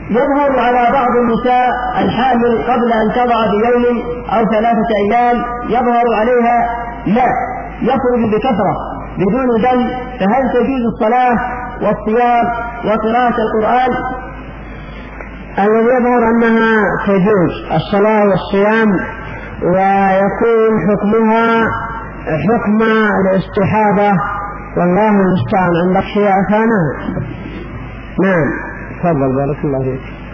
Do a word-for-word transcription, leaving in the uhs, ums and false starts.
يظهر على بعض النساء الحامل قبل أن تضع بيوم أو ثلاثة أيام يظهر عليها لا يخرج بكثرة بدون دم، فهل تجوز الصلاة والصيام وقراءة القرآن؟ الذي يظهر أنها تجوز الصلاة والصيام، ويكون حكمها حكم الاستحاضة، والله المستعان. عندك شيء ثاني؟ نعم، تفضل، بارك الله فيك.